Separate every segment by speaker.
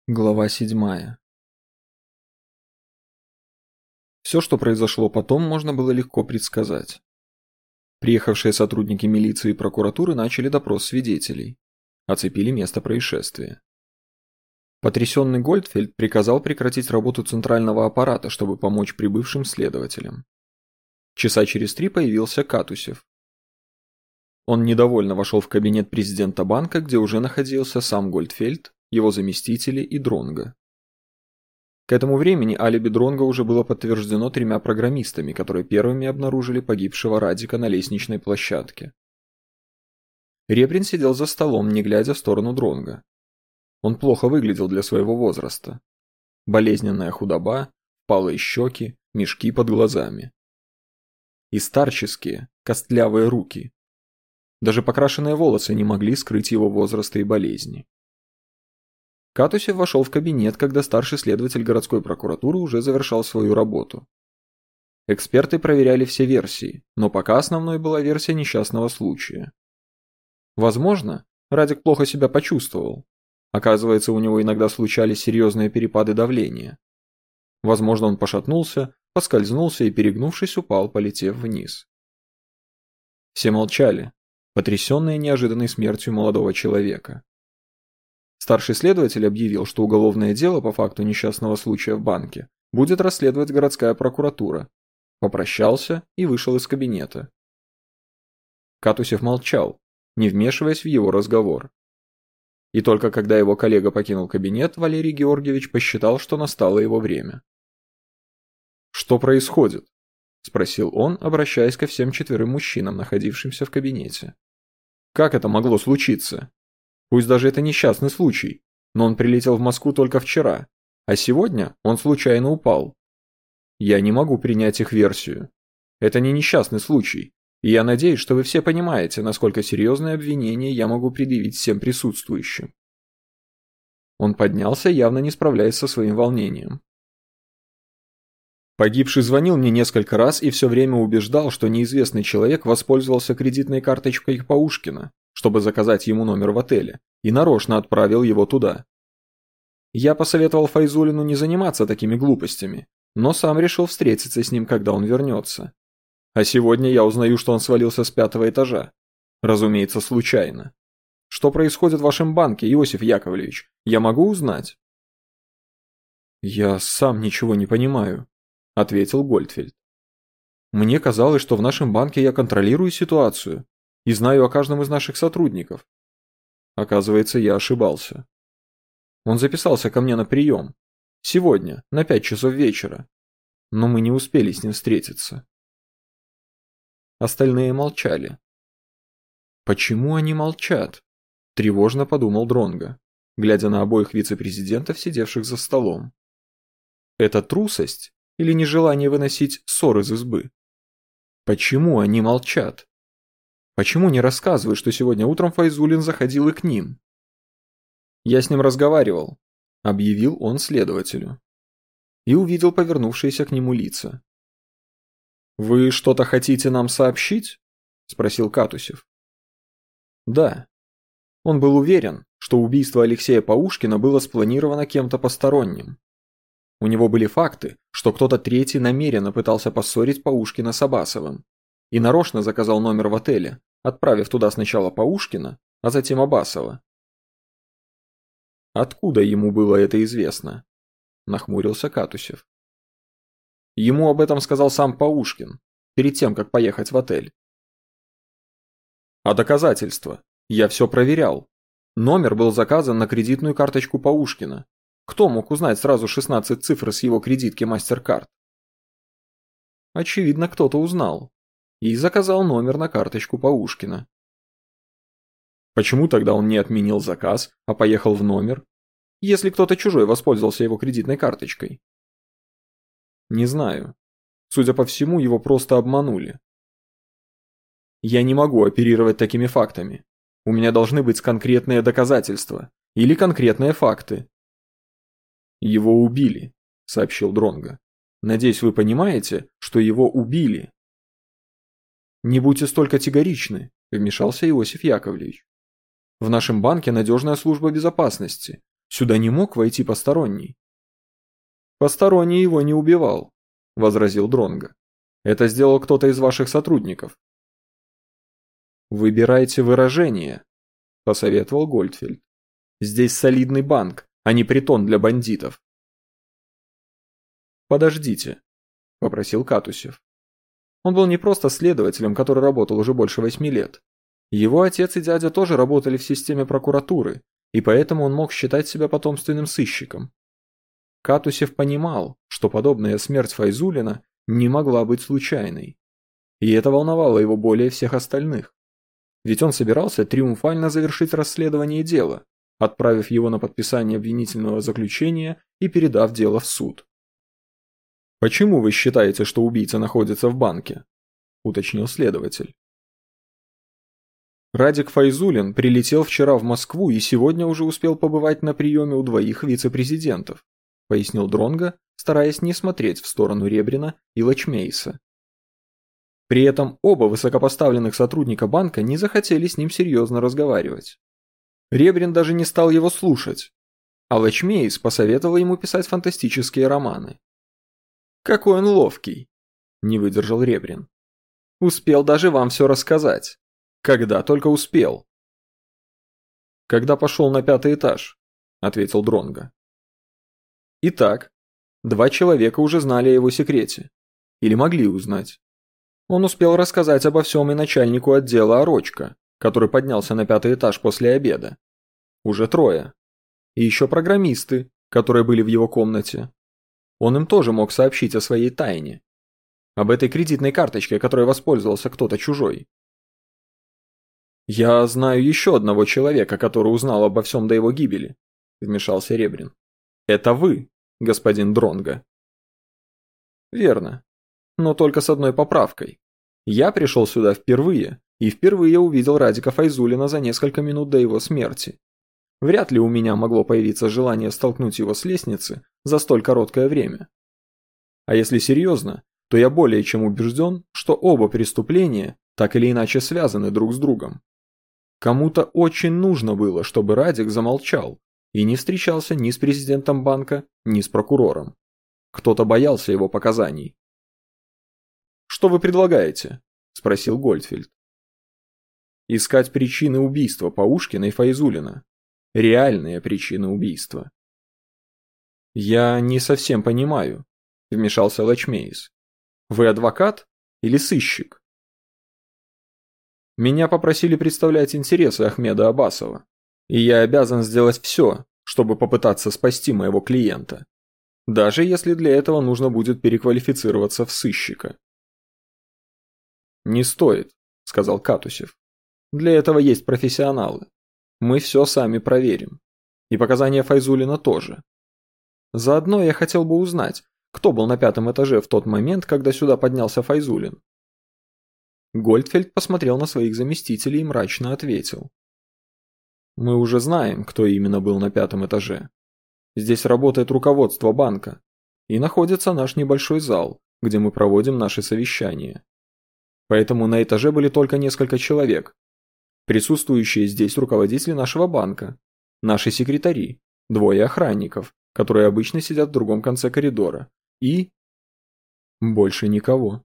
Speaker 1: Глава 7. Все, что произошло потом, можно было легко предсказать. Приехавшие сотрудники милиции и прокуратуры начали допрос свидетелей. Оцепили место происшествия. Потрясенный Гольдфельд приказал прекратить работу центрального аппарата, чтобы помочь прибывшим следователям. Часа через 3 появился Катусев. Он недовольно вошел в кабинет президента банка, где уже находился сам Гольдфельд, его заместители и Дронго. К этому времени алиби Дронго уже было подтверждено 3 программистами, которые первыми обнаружили погибшего Радика на лестничной площадке. Реприн сидел за столом, не глядя в сторону Дронго. Он плохо выглядел для своего возраста. Болезненная худоба, впалые щеки, мешки под глазами. И старческие, костлявые руки. Даже покрашенные волосы не могли скрыть его возраста и болезни. Катусев вошел в кабинет, когда старший следователь городской прокуратуры уже завершал свою работу. Эксперты проверяли все версии, но пока основной была версия несчастного случая. Возможно, Радик плохо себя почувствовал. Оказывается, у него иногда случались серьезные перепады давления. Возможно, он пошатнулся, поскользнулся и, перегнувшись, упал, полетев вниз. Все молчали, потрясенные неожиданной смертью молодого человека. Старший следователь объявил, что уголовное дело по факту несчастного случая в банке будет расследовать городская прокуратура. Попрощался и вышел из кабинета. Катусев молчал, не вмешиваясь в его разговор. И только когда его коллега покинул кабинет, Валерий Георгиевич посчитал, что настало его время. «Что происходит?» – спросил он, обращаясь ко всем 4 мужчинам, находившимся в кабинете. «Как это могло случиться? Пусть даже это несчастный случай, но он прилетел в Москву только вчера, а сегодня он случайно упал. Я не могу принять их версию. Это не несчастный случай, и я надеюсь, что вы все понимаете, насколько серьезные обвинения я могу предъявить всем присутствующим». Он поднялся, явно не справляясь со своим волнением. Погибший звонил мне несколько раз и все время убеждал, что неизвестный человек воспользовался кредитной карточкой Паушкина, чтобы заказать ему номер в отеле, и нарочно отправил его туда. Я посоветовал Файзуллину не заниматься такими глупостями, но сам решил встретиться с ним, когда он вернется. А сегодня я узнаю, что он свалился с 5-го этажа. Разумеется, случайно. Что происходит в вашем банке, Иосиф Яковлевич? Я могу узнать? Я сам ничего не понимаю, ответил Гольдфельд. Мне казалось, что в нашем банке я контролирую ситуацию и знаю о каждом из наших сотрудников. Оказывается, я ошибался. Он записался ко мне на прием. Сегодня, на 5 часов вечера. Но мы не успели с ним встретиться. Остальные молчали. Почему они молчат? Тревожно подумал Дронго, глядя на обоих вице-президентов, сидевших за столом. Это трусость или нежелание выносить ссор из избы? Почему они молчат? Почему не рассказывают, что сегодня утром Файзуллин заходил и к ним? Я с ним разговаривал, объявил он следователю. И увидел повернувшиеся к нему лица. «Вы что-то хотите нам сообщить?» – спросил Катусев. «Да». Он был уверен, что убийство Алексея Паушкина было спланировано кем-то посторонним. У него были факты, что кто-то третий намеренно пытался поссорить Паушкина с Абасовым и нарочно заказал номер в отеле, отправив туда сначала Паушкина, а затем Абасова. «Откуда ему было это известно?» – нахмурился Катусев. Ему об этом сказал сам Паушкин, перед тем, как поехать в отель. А доказательства? Я все проверял. Номер был заказан на кредитную карточку Паушкина. Кто мог узнать сразу 16 цифр с его кредитки MasterCard? Очевидно, кто-то узнал. И заказал номер на карточку Паушкина. Почему тогда он не отменил заказ, а поехал в номер, если кто-то чужой воспользовался его кредитной карточкой? Не знаю. Судя по всему, его просто обманули. Я не могу оперировать такими фактами. У меня должны быть конкретные доказательства или конкретные факты. Его убили, сообщил Дронго. Надеюсь, вы понимаете, что его убили. Не будьте столь категоричны, вмешался Иосиф Яковлевич. В нашем банке надежная служба безопасности. Сюда не мог войти посторонний. Посторонний его не убивал, возразил Дронго. Это сделал кто-то из ваших сотрудников. Выбирайте выражение, посоветовал Гольдфельд. Здесь солидный банк, а не притон для бандитов. Подождите, попросил Катусев. Он был не просто следователем, который работал уже больше 8 лет. Его отец и дядя тоже работали в системе прокуратуры, и поэтому он мог считать себя потомственным сыщиком. Катусев понимал, что подобная смерть Файзуллина не могла быть случайной. И это волновало его более всех остальных. Ведь он собирался триумфально завершить расследование дела, отправив его на подписание обвинительного заключения и передав дело в суд. «Почему вы считаете, что убийца находится в банке?» – уточнил следователь. Радик Файзуллин прилетел вчера в Москву и сегодня уже успел побывать на приеме у 2 вице-президентов, пояснил Дронго, стараясь не смотреть в сторону Ребрина и Лачмейса. При этом оба высокопоставленных сотрудника банка не захотели с ним серьезно разговаривать. Ребрин даже не стал его слушать, а Лачмейс посоветовал ему писать фантастические романы. «Какой он ловкий!» – не выдержал Ребрин. «Успел даже вам все рассказать. Когда только успел». «Когда пошел на 5-й этаж», – ответил Дронго. Итак, 2 человека уже знали о его секрете. Или могли узнать. Он успел рассказать обо всем и начальнику отдела Орочко, который поднялся на 5-й этаж после обеда. Уже 3. И еще программисты, которые были в его комнате. Он им тоже мог сообщить о своей тайне. Об этой кредитной карточке, которой воспользовался кто-то чужой. «Я знаю еще одного человека, который узнал обо всем до его гибели», – вмешался Ребрин. «Это вы, господин Дронго». «Верно. Но только с одной поправкой. Я пришел сюда впервые, и впервые увидел Радика Файзуллина за несколько минут до его смерти. Вряд ли у меня могло появиться желание столкнуть его с лестницы за столь короткое время. А если серьезно, то я более чем убежден, что оба преступления так или иначе связаны друг с другом. Кому-то очень нужно было, чтобы Радик замолчал и не встречался ни с президентом банка, ни с прокурором. Кто-то боялся его показаний. «Что вы предлагаете?» – спросил Гольдфельд. «Искать причины убийства Паушкина и Файзуллина. Реальные причины убийства». «Я не совсем понимаю», – вмешался Лачмейс. «Вы адвокат или сыщик?» «Меня попросили представлять интересы Ахмеда Аббасова, и я обязан сделать все, чтобы попытаться спасти моего клиента, даже если для этого нужно будет переквалифицироваться в сыщика». «Не стоит», – сказал Катусев. «Для этого есть профессионалы. Мы все сами проверим. И показания Файзуллина тоже. Заодно я хотел бы узнать, кто был на 5-м этаже в тот момент, когда сюда поднялся Файзуллин». Гольдфельд посмотрел на своих заместителей и мрачно ответил. «Мы уже знаем, кто именно был на 5-м этаже. Здесь работает руководство банка, и находится наш небольшой зал, где мы проводим наши совещания. Поэтому на этаже были только несколько человек. Присутствующие здесь руководители нашего банка, наши секретари, 2 охранников, которые обычно сидят в другом конце коридора, и... больше никого».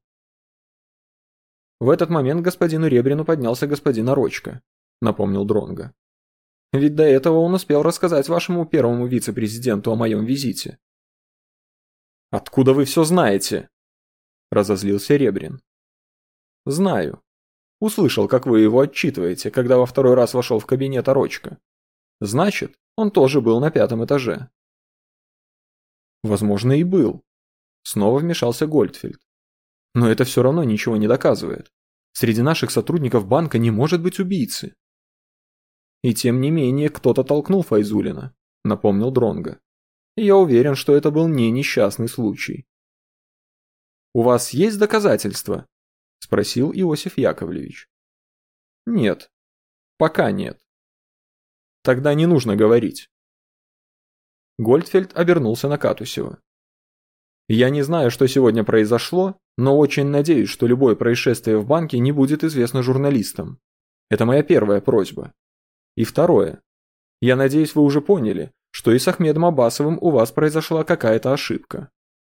Speaker 1: В этот момент господину Ребрину поднялся господин Орочко, напомнил Дронго. «Ведь до этого он успел рассказать вашему 1-му вице-президенту о моем визите». «Откуда вы все знаете?» – разозлился Ребрин. «Знаю. Услышал, как вы его отчитываете, когда во 2-й раз вошел в кабинет Орочко. Значит, он тоже был на 5-м этаже». «Возможно, и был», – снова вмешался Гольдфельд. «Но это все равно ничего не доказывает. Среди наших сотрудников банка не может быть убийцы». «И тем не менее, кто-то толкнул Файзуллина», – напомнил Дронго. «И я уверен, что это был не несчастный случай». «У вас есть доказательства?» – спросил Иосиф Яковлевич. «Нет. Пока нет». «Тогда не нужно говорить». Гольдфельд обернулся на Катусева. «Я не знаю, что сегодня произошло, но очень надеюсь, что любое происшествие в банке не будет известно журналистам. Это моя первая просьба. И второе. Я надеюсь, вы уже поняли, что и с Ахмедом Аббасовым у вас произошла какая-то ошибка».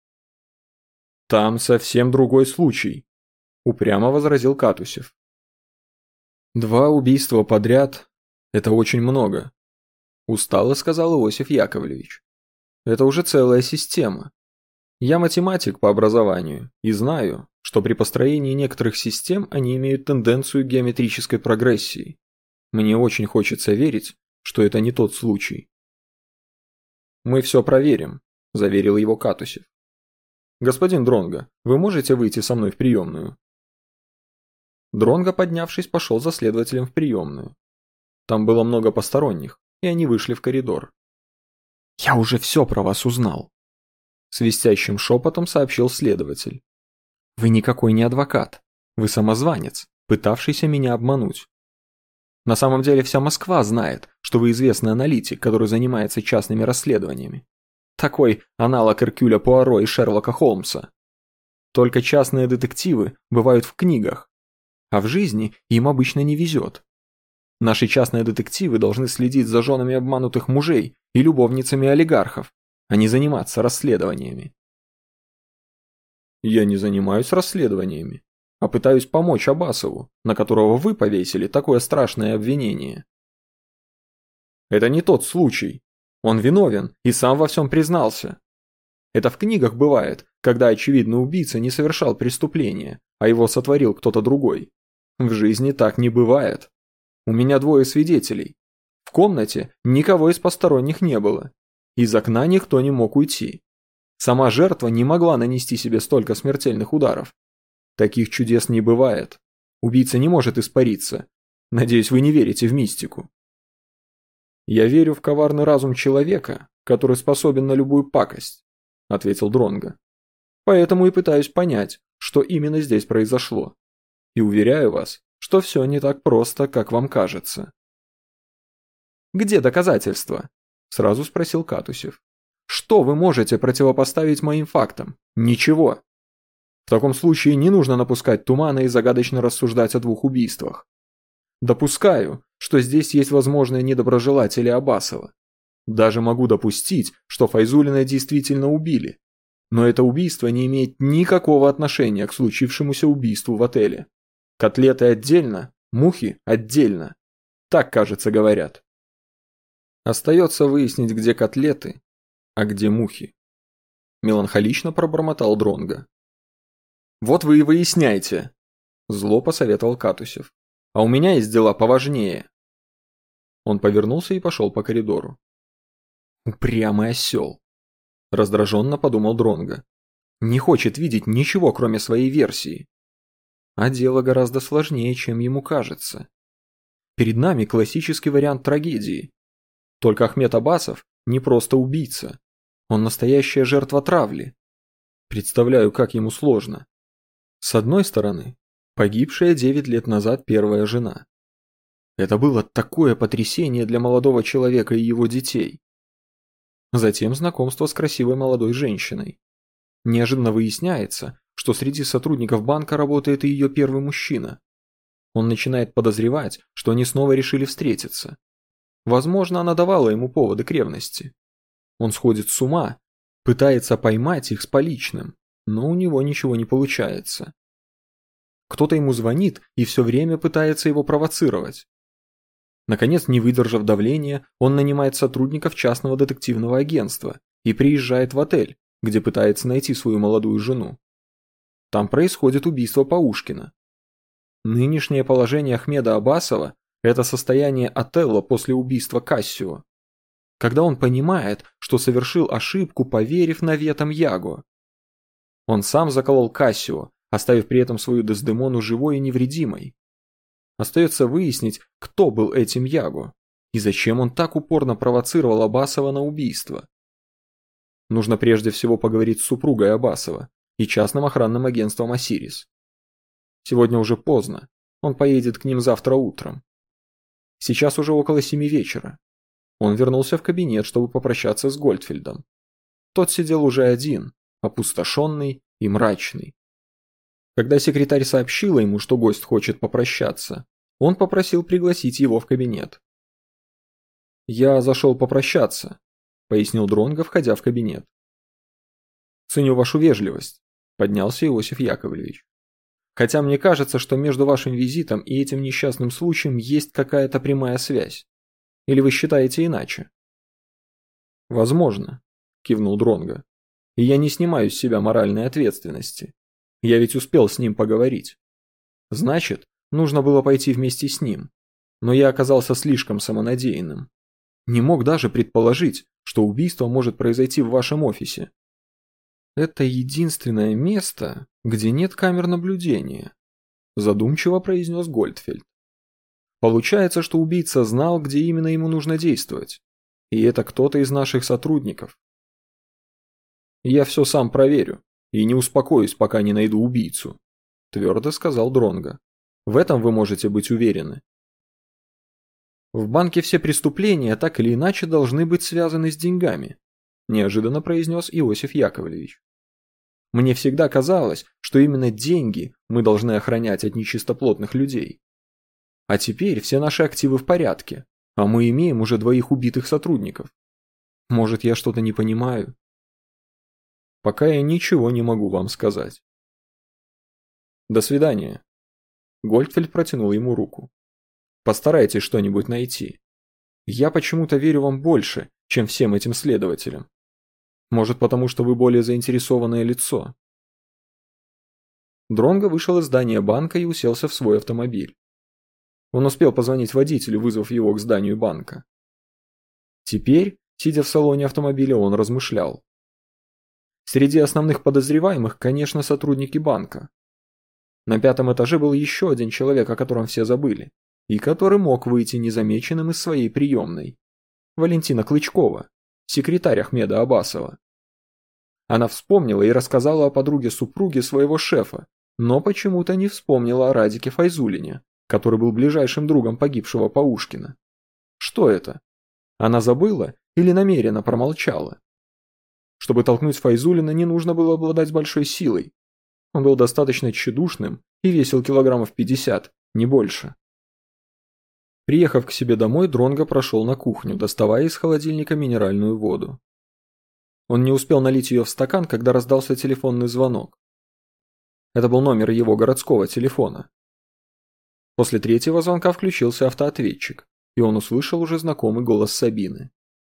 Speaker 1: «Там совсем другой случай», – упрямо возразил Катусев. «2 убийства подряд – это очень много», – устало сказал Иосиф Яковлевич. «Это уже целая система. Я математик по образованию и знаю, что при построении некоторых систем они имеют тенденцию к геометрической прогрессии. Мне очень хочется верить, что это не тот случай». «Мы все проверим», – заверил его Катусев. «Господин Дронго, вы можете выйти со мной в приемную?» Дронго, поднявшись, пошел за следователем в приемную. Там было много посторонних, и они вышли в коридор. «Я уже все про вас узнал», – свистящим шепотом сообщил следователь. «Вы никакой не адвокат. Вы самозванец, пытавшийся меня обмануть. На самом деле вся Москва знает, что вы известный аналитик, который занимается частными расследованиями. Такой аналог Эркюля Пуаро и Шерлока Холмса. Только частные детективы бывают в книгах, а в жизни им обычно не везет. Наши частные детективы должны следить за женами обманутых мужей и любовницами олигархов, а не заниматься расследованиями». «Я не занимаюсь расследованиями, а пытаюсь помочь Аббасову, на которого вы повесили такое страшное обвинение». «Это не тот случай. Он виновен и сам во всем признался. Это в книгах бывает, когда очевидный убийца не совершал преступления, а его сотворил кто-то другой. В жизни так не бывает. У меня 2 свидетелей. В комнате никого из посторонних не было. Из окна никто не мог уйти. Сама жертва не могла нанести себе столько смертельных ударов. Таких чудес не бывает. Убийца не может испариться. Надеюсь, вы не верите в мистику». «Я верю в коварный разум человека, который способен на любую пакость», – ответил Дронго. «Поэтому и пытаюсь понять, что именно здесь произошло. И уверяю вас, что все не так просто, как вам кажется». «Где доказательства?» – сразу спросил Катусев. «Что вы можете противопоставить моим фактам? Ничего. В таком случае не нужно напускать тумана и загадочно рассуждать о 2 убийствах. Допускаю, что здесь есть возможные недоброжелатели Аббасова. Даже могу допустить, что Файзуллина действительно убили. Но это убийство не имеет никакого отношения к случившемуся убийству в отеле. Котлеты отдельно, мухи отдельно. Так, кажется, говорят. Остается выяснить, где котлеты, а где мухи», – меланхолично пробормотал Дронго. «Вот вы и выясняйте», – зло посоветовал Катусев. «А у меня есть дела поважнее». Он повернулся и пошел по коридору. «Упрямый осел», – раздраженно подумал Дронго. «Не хочет видеть ничего, кроме своей версии. А дело гораздо сложнее, чем ему кажется. Перед нами классический вариант трагедии. Только Ахмед Аббасов не просто убийца. Он настоящая жертва травли. Представляю, как ему сложно. С одной стороны, погибшая 9 лет назад первая жена. Это было такое потрясение для молодого человека и его детей. Затем знакомство с красивой молодой женщиной. Неожиданно выясняется, что среди сотрудников банка работает и ее первый мужчина. Он начинает подозревать, что они снова решили встретиться. Возможно, она давала ему поводы к ревности. Он сходит с ума, пытается поймать их с поличным, но у него ничего не получается. Кто-то ему звонит и все время пытается его провоцировать. Наконец, не выдержав давления, он нанимает сотрудников частного детективного агентства и приезжает в отель, где пытается найти свою молодую жену. Там происходит убийство Паушкина. Нынешнее положение Ахмеда Аббасова – это состояние Отелло после убийства Кассио, когда он понимает, что совершил ошибку, поверив наветам Яго. Он сам заколол Кассио, оставив при этом свою Дездемону живой и невредимой. Остается выяснить, кто был этим Яго, и зачем он так упорно провоцировал Аббасова на убийство. Нужно прежде всего поговорить с супругой Аббасова и частным охранным агентством «Осирис». Сегодня уже поздно, он поедет к ним завтра утром. Сейчас уже около 7 вечера. Он вернулся в кабинет, чтобы попрощаться с Гольдфельдом. Тот сидел уже один, опустошенный и мрачный. Когда секретарь сообщила ему, что гость хочет попрощаться, он попросил пригласить его в кабинет. «Я зашел попрощаться», пояснил Дронго, входя в кабинет. «Ценю вашу вежливость», – поднялся Иосиф Яковлевич. «Хотя мне кажется, что между вашим визитом и этим несчастным случаем есть какая-то прямая связь. Или вы считаете иначе?» «Возможно», – кивнул Дронго. «И я не снимаю с себя моральной ответственности. Я ведь успел с ним поговорить. Значит, нужно было пойти вместе с ним. Но я оказался слишком самонадеянным. Не мог даже предположить, что убийство может произойти в вашем офисе. Это единственное место, где нет камер наблюдения», – задумчиво произнес Гольдфельд. «Получается, что убийца знал, где именно ему нужно действовать. И это кто-то из наших сотрудников. Я все сам проверю и не успокоюсь, пока не найду убийцу», – твердо сказал Дронго. «В этом вы можете быть уверены». «В банке все преступления так или иначе должны быть связаны с деньгами», – неожиданно произнес Иосиф Яковлевич. «Мне всегда казалось, что именно деньги мы должны охранять от нечистоплотных людей. А теперь все наши активы в порядке, а мы имеем уже 2 убитых сотрудников. Может, я что-то не понимаю? Пока я ничего не могу вам сказать». «До свидания». Гольдфельд протянул ему руку. «Постарайтесь что-нибудь найти. Я почему-то верю вам больше, чем всем этим следователям. Может, потому что вы более заинтересованное лицо». Дронго вышел из здания банка и уселся в свой автомобиль. Он успел позвонить водителю, вызвав его к зданию банка. Теперь, сидя в салоне автомобиля, он размышлял. Среди основных подозреваемых, конечно, сотрудники банка. На 5-м этаже был еще один человек, о котором все забыли, и который мог выйти незамеченным из своей приемной. Валентина Клычкова, секретарь Ахмеда Абасова. Она вспомнила и рассказала о подруге супруги своего шефа, но почему-то не вспомнила о Радике Файзуллине, который был ближайшим другом погибшего Паушкина. Что это? Она забыла или намеренно промолчала? Чтобы толкнуть Файзуллина, не нужно было обладать большой силой. Он был достаточно тщедушным и весил килограммов 50, не больше. Приехав к себе домой, Дронго прошел на кухню, доставая из холодильника минеральную воду. Он не успел налить ее в стакан, когда раздался телефонный звонок. Это был номер его городского телефона. После 3-го звонка включился автоответчик, и он услышал уже знакомый голос Сабины.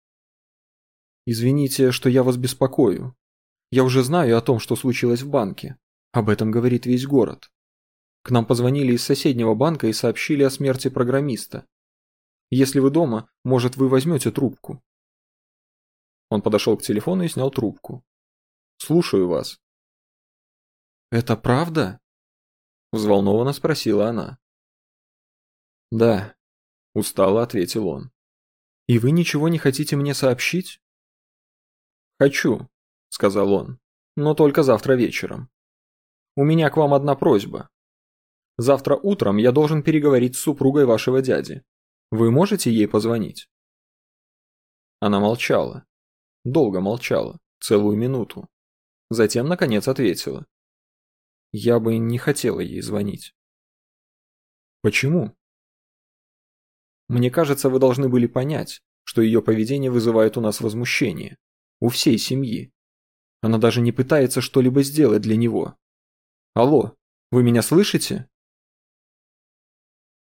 Speaker 1: «Извините, что я вас беспокою. Я уже знаю о том, что случилось в банке. Об этом говорит весь город. К нам позвонили из соседнего банка и сообщили о смерти программиста. Если вы дома, может, вы возьмете трубку». Он подошел к телефону и снял трубку. «Слушаю вас». «Это правда?» – взволнованно спросила она. «Да», – устало ответил он. «И вы ничего не хотите мне сообщить?» «Хочу», – сказал он, – «но только завтра вечером. У меня к вам одна просьба. Завтра утром я должен переговорить с супругой вашего дяди. Вы можете ей позвонить?» Она молчала. Долго молчала, целую минуту. Затем, наконец, ответила. «Я бы не хотела ей звонить». «Почему?» «Мне кажется, вы должны были понять, что ее поведение вызывает у нас возмущение. У всей семьи. Она даже не пытается что-либо сделать для него. Алло, вы меня слышите?»